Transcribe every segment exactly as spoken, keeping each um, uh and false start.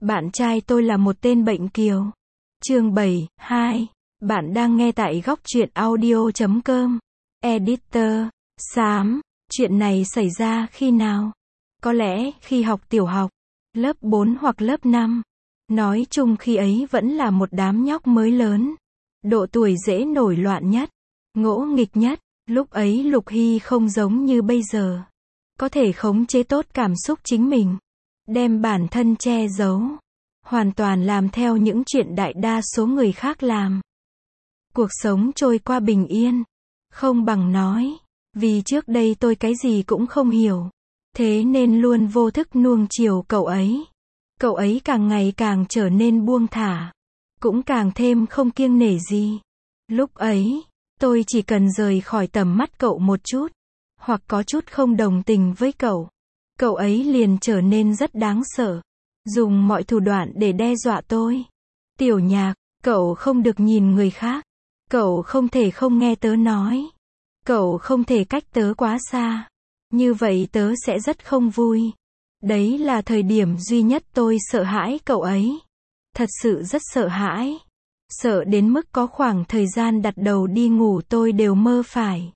Bạn trai tôi là một tên bệnh kiều. Chương bảy, hai. Bạn đang nghe tại góc truyện audio chấm com. Editor, Xám. Chuyện này xảy ra khi nào? Có lẽ khi học tiểu học, lớp bốn hoặc lớp năm. Nói chung khi ấy vẫn là một đám nhóc mới lớn. Độ tuổi dễ nổi loạn nhất, ngỗ nghịch nhất. Lúc ấy Lục Hy không giống như bây giờ. Có thể khống chế tốt cảm xúc chính mình. Đem bản thân che giấu. Hoàn toàn làm theo những chuyện đại đa số người khác làm. Cuộc sống trôi qua bình yên. Không bằng nói. Vì trước đây tôi cái gì cũng không hiểu. Thế nên luôn vô thức nuông chiều cậu ấy. Cậu ấy càng ngày càng trở nên buông thả. Cũng càng thêm không kiêng nể gì. Lúc ấy, tôi chỉ cần rời khỏi tầm mắt cậu một chút. Hoặc có chút không đồng tình với cậu. Cậu ấy liền trở nên rất đáng sợ. Dùng mọi thủ đoạn để đe dọa tôi. Tiểu Nhạc, cậu không được nhìn người khác. Cậu không thể không nghe tớ nói. Cậu không thể cách tớ quá xa. Như vậy tớ sẽ rất không vui. Đấy là thời điểm duy nhất tôi sợ hãi cậu ấy. Thật sự rất sợ hãi. Sợ đến mức có khoảng thời gian đặt đầu đi ngủ tôi đều mơ phải.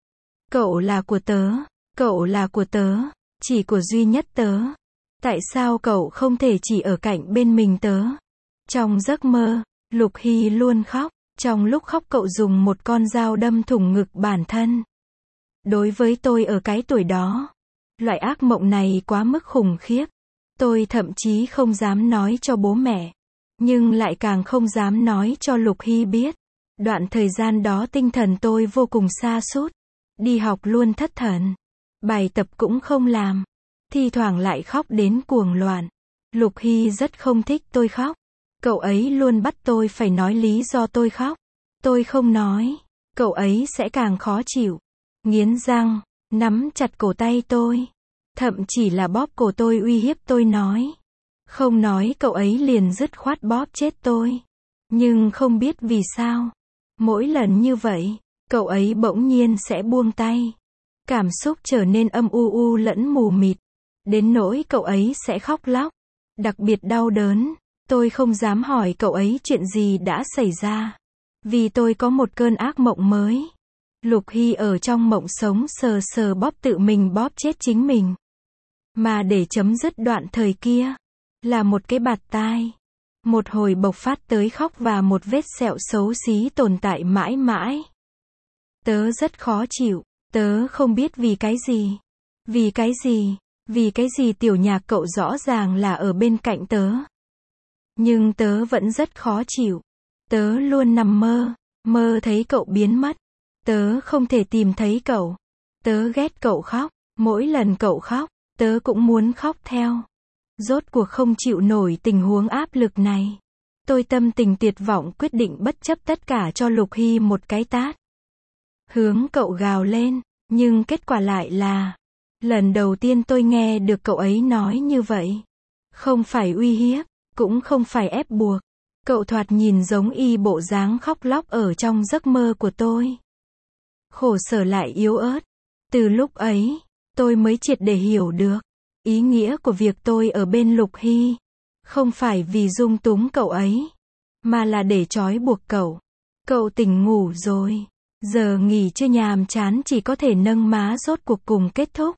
Cậu là của tớ. Cậu là của tớ. Chỉ của duy nhất tớ. Tại sao cậu không thể chỉ ở cạnh bên mình tớ? Trong giấc mơ, Lục Hy luôn khóc. Trong lúc khóc cậu dùng một con dao đâm thủng ngực bản thân. Đối với tôi ở cái tuổi đó, loại ác mộng này quá mức khủng khiếp. Tôi thậm chí không dám nói cho bố mẹ. Nhưng lại càng không dám nói cho Lục Hy biết. Đoạn thời gian đó tinh thần tôi vô cùng sa sút. Đi học luôn thất thần. Bài tập cũng không làm. Thi thoảng lại khóc đến cuồng loạn. Lục Hy rất không thích tôi khóc. Cậu ấy luôn bắt tôi phải nói lý do tôi khóc. Tôi không nói. Cậu ấy sẽ càng khó chịu. Nghiến răng, nắm chặt cổ tay tôi. Thậm chỉ là bóp cổ tôi uy hiếp tôi nói. Không nói cậu ấy liền dứt khoát bóp chết tôi. Nhưng không biết vì sao. Mỗi lần như vậy, cậu ấy bỗng nhiên sẽ buông tay. Cảm xúc trở nên âm u u lẫn mù mịt. Đến nỗi cậu ấy sẽ khóc lóc. Đặc biệt đau đớn. Tôi không dám hỏi cậu ấy chuyện gì đã xảy ra. Vì tôi có một cơn ác mộng mới. Lục Hy ở trong mộng sống sờ sờ bóp tự mình bóp chết chính mình. Mà để chấm dứt đoạn thời kia, là một cái bạt tai. Một hồi bộc phát tới khóc và một vết sẹo xấu xí tồn tại mãi mãi. Tớ rất khó chịu. Tớ không biết vì cái gì. Vì cái gì? Vì cái gì Tiểu Nhạc cậu rõ ràng là ở bên cạnh tớ. Nhưng tớ vẫn rất khó chịu. Tớ luôn nằm mơ, mơ thấy cậu biến mất. Tớ không thể tìm thấy cậu. Tớ ghét cậu khóc. Mỗi lần cậu khóc, tớ cũng muốn khóc theo. Rốt cuộc không chịu nổi tình huống áp lực này. Tôi tâm tình tuyệt vọng quyết định bất chấp tất cả cho Lục Hy một cái tát. Hướng cậu gào lên, nhưng kết quả lại là lần đầu tiên tôi nghe được cậu ấy nói như vậy. Không phải uy hiếp, cũng không phải ép buộc. Cậu thoạt nhìn giống y bộ dáng khóc lóc ở trong giấc mơ của tôi. Khổ sở lại yếu ớt. Từ lúc ấy, tôi mới triệt để hiểu được ý nghĩa của việc tôi ở bên Lục Hy. Không phải vì dung túng cậu ấy, mà là để trói buộc cậu. Cậu tỉnh ngủ rồi. Giờ nghỉ trưa nhàm chán chỉ có thể nâng má rốt cuộc cùng kết thúc.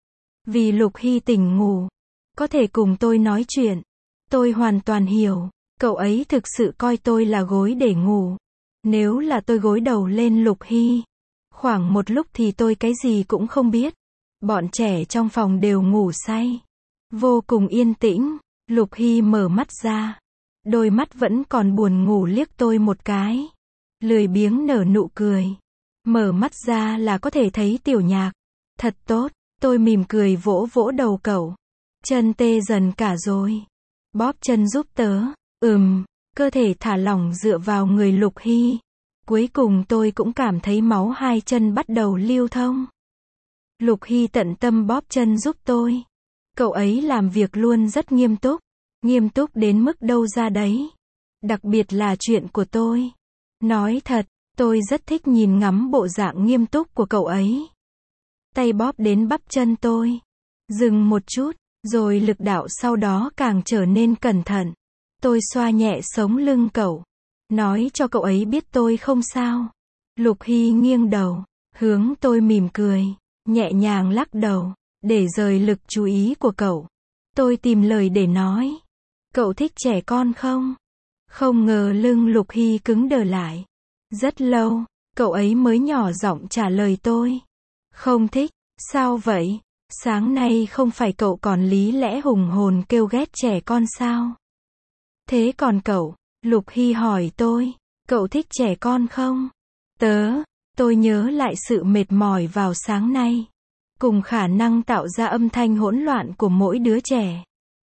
Vì Lục Hy tỉnh ngủ, có thể cùng tôi nói chuyện. Tôi hoàn toàn hiểu, cậu ấy thực sự coi tôi là gối để ngủ. Nếu là tôi gối đầu lên Lục Hy, khoảng một lúc thì tôi cái gì cũng không biết. Bọn trẻ trong phòng đều ngủ say. Vô cùng yên tĩnh, Lục Hy mở mắt ra. Đôi mắt vẫn còn buồn ngủ liếc tôi một cái. Lười biếng nở nụ cười. Mở mắt ra là có thể thấy Tiểu Nhạc. Thật tốt, tôi mỉm cười vỗ vỗ đầu cậu. Chân tê dần cả rồi. Bóp chân giúp tớ. Ừm, cơ thể thả lỏng dựa vào người Lục Hy. Cuối cùng tôi cũng cảm thấy máu hai chân bắt đầu lưu thông. Lục Hy tận tâm bóp chân giúp tôi. Cậu ấy làm việc luôn rất nghiêm túc. Nghiêm túc đến mức đâu ra đấy. Đặc biệt là chuyện của tôi. Nói thật, tôi rất thích nhìn ngắm bộ dạng nghiêm túc của cậu ấy. Tay bóp đến bắp chân tôi. Dừng một chút, Rồi lực đạo sau đó càng trở nên cẩn thận. Tôi xoa nhẹ sống lưng cậu, nói cho cậu ấy biết tôi không sao. Lục Hy nghiêng đầu, hướng tôi mỉm cười, nhẹ nhàng lắc đầu, để rời lực chú ý của cậu. Tôi tìm lời để nói. Cậu thích trẻ con không? Không ngờ lưng Lục Hy cứng đờ lại. Rất lâu, cậu ấy mới nhỏ giọng trả lời tôi. Không thích, sao vậy? Sáng nay không phải cậu còn lý lẽ hùng hồn kêu ghét trẻ con sao? Thế còn cậu? Lục Hy hỏi tôi. Cậu thích trẻ con không? Tớ, tôi nhớ lại sự mệt mỏi vào sáng nay. Cùng khả năng tạo ra âm thanh hỗn loạn của mỗi đứa trẻ.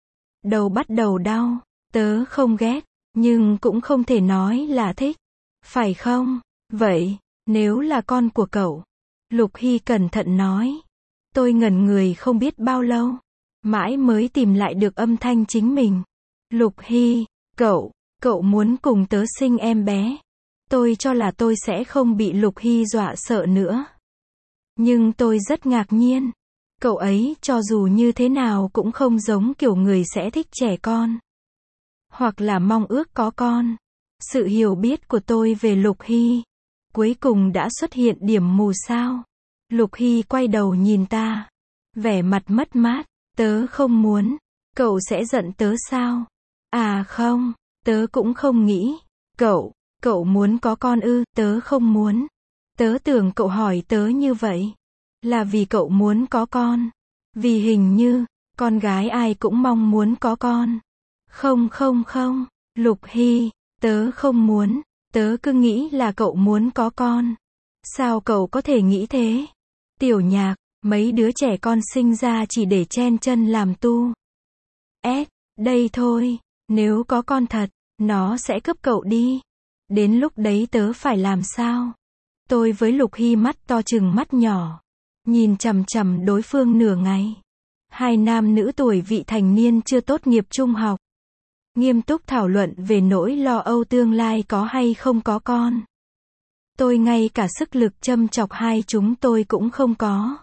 Đầu bắt đầu đau. Tớ không ghét, nhưng cũng không thể nói là thích. Phải không? Vậy, nếu là con của cậu. Lục Hy cẩn thận nói. Tôi ngẩn người không biết bao lâu. Mãi mới tìm lại được âm thanh chính mình. Lục Hy, cậu, cậu muốn cùng tớ sinh em bé. Tôi cho là tôi sẽ không bị Lục Hy dọa sợ nữa. Nhưng tôi rất ngạc nhiên. Cậu ấy cho dù như thế nào cũng không giống kiểu người sẽ thích trẻ con. Hoặc là mong ước có con. Sự hiểu biết của tôi về Lục Hy cuối cùng đã xuất hiện điểm mù sao. Lục Hy quay đầu nhìn ta. Vẻ mặt mất mát. Tớ không muốn. Cậu sẽ giận tớ sao? À không, tớ cũng không nghĩ. Cậu, cậu muốn có con ư? Tớ không muốn. Tớ tưởng cậu hỏi tớ như vậy là vì cậu muốn có con. Vì hình như, con gái ai cũng mong muốn có con. Không không không, Lục Hy, tớ không muốn. Tớ cứ nghĩ là cậu muốn có con. Sao cậu có thể nghĩ thế? Tiểu Nhạc, mấy đứa trẻ con sinh ra chỉ để chen chân làm tu. S, đây thôi, nếu có con thật, nó sẽ cướp cậu đi. Đến lúc đấy tớ phải làm sao? Tôi với Lục Hy mắt to chừng mắt nhỏ. Nhìn chằm chằm đối phương nửa ngày. Hai nam nữ tuổi vị thành niên chưa tốt nghiệp trung học. Nghiêm túc thảo luận về nỗi lo âu tương lai có hay không có con. Tôi ngay cả sức lực châm chọc hai chúng tôi cũng không có.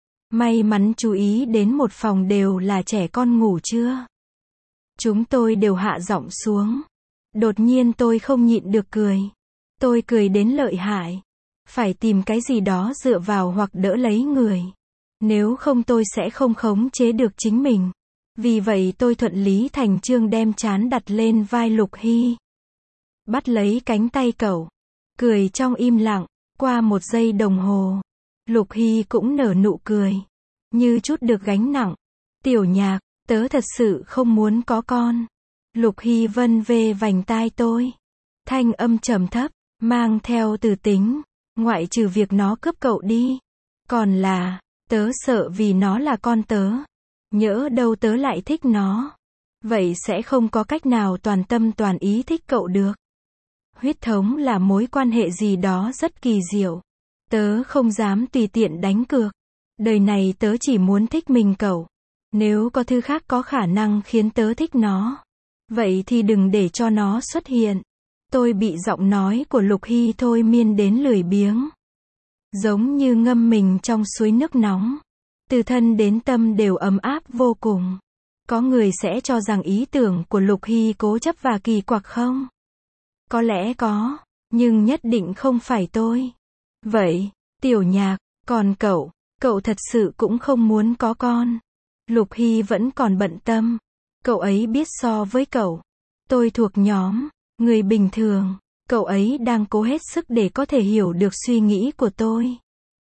May mắn chú ý đến một phòng đều là trẻ con ngủ trưa. Chúng tôi đều hạ giọng xuống. Đột nhiên tôi không nhịn được cười. Tôi cười đến lợi hại. Phải tìm cái gì đó dựa vào hoặc đỡ lấy người. Nếu không tôi sẽ không khống chế được chính mình. Vì vậy tôi thuận lý thành chương đem trán đặt lên vai Lục Hy. Bắt lấy cánh tay cậu. Cười trong im lặng. Qua một giây đồng hồ. Lục Hy cũng nở nụ cười. Như chút được gánh nặng. Tiểu Nhạc, tớ thật sự không muốn có con. Lục Hy vân vê vành tai tôi. Thanh âm trầm thấp, mang theo từ tính. Ngoại trừ việc nó cướp cậu đi. Còn là, tớ sợ vì nó là con tớ. Nhỡ đâu tớ lại thích nó. Vậy sẽ không có cách nào toàn tâm toàn ý thích cậu được. Huyết thống là mối quan hệ gì đó rất kỳ diệu. Tớ không dám tùy tiện đánh cược. Đời này tớ chỉ muốn thích mình cậu. Nếu có thứ khác có khả năng khiến tớ thích nó. Vậy thì đừng để cho nó xuất hiện. Tôi bị giọng nói của Lục Hy thôi miên đến lười biếng. Giống như ngâm mình trong suối nước nóng. Từ thân đến tâm đều ấm áp vô cùng. Có người sẽ cho rằng ý tưởng của Lục Hy cố chấp và kỳ quặc không? Có lẽ có, nhưng nhất định không phải tôi. Vậy, Tiểu Nhạc, còn cậu, cậu thật sự cũng không muốn có con. Lục Hy vẫn còn bận tâm. Cậu ấy biết so với cậu, tôi thuộc nhóm người bình thường. Cậu ấy đang cố hết sức để có thể hiểu được suy nghĩ của tôi.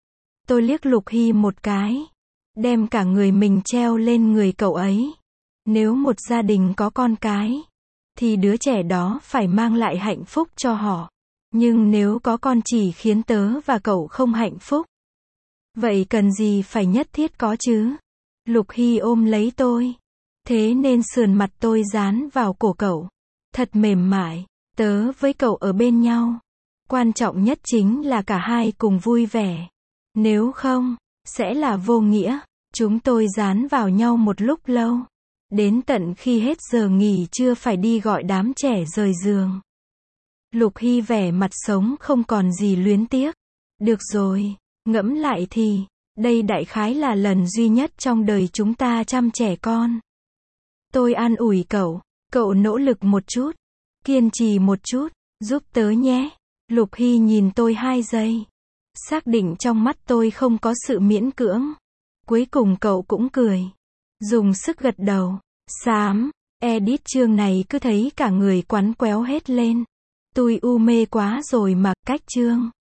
Tôi liếc Lục Hy một cái. Đem cả người mình treo lên người cậu ấy. Nếu một gia đình có con cái, thì đứa trẻ đó phải mang lại hạnh phúc cho họ. Nhưng nếu có con chỉ khiến tớ và cậu không hạnh phúc, vậy cần gì phải nhất thiết có chứ? Lục Hy ôm lấy tôi. Thế nên sườn mặt tôi dán vào cổ cậu. Thật mềm mại. Tớ với cậu ở bên nhau. Quan trọng nhất chính là cả hai cùng vui vẻ. Nếu không, sẽ là vô nghĩa. Chúng tôi dán vào nhau một lúc lâu. Đến tận khi hết giờ nghỉ trưa phải đi gọi đám trẻ rời giường. Lục Hy vẻ mặt sống không còn gì luyến tiếc. Được rồi, ngẫm lại thì, Đây đại khái là lần duy nhất trong đời chúng ta chăm trẻ con. Tôi an ủi cậu, cậu nỗ lực một chút, kiên trì một chút, giúp tớ nhé. Lục Hy nhìn tôi hai giây. Xác định trong mắt tôi không có sự miễn cưỡng. Cuối cùng cậu cũng cười. Dùng sức gật đầu. Xám, edit chương này cứ thấy cả người quắn quéo hết lên. Tôi u mê quá rồi mà, cách chương.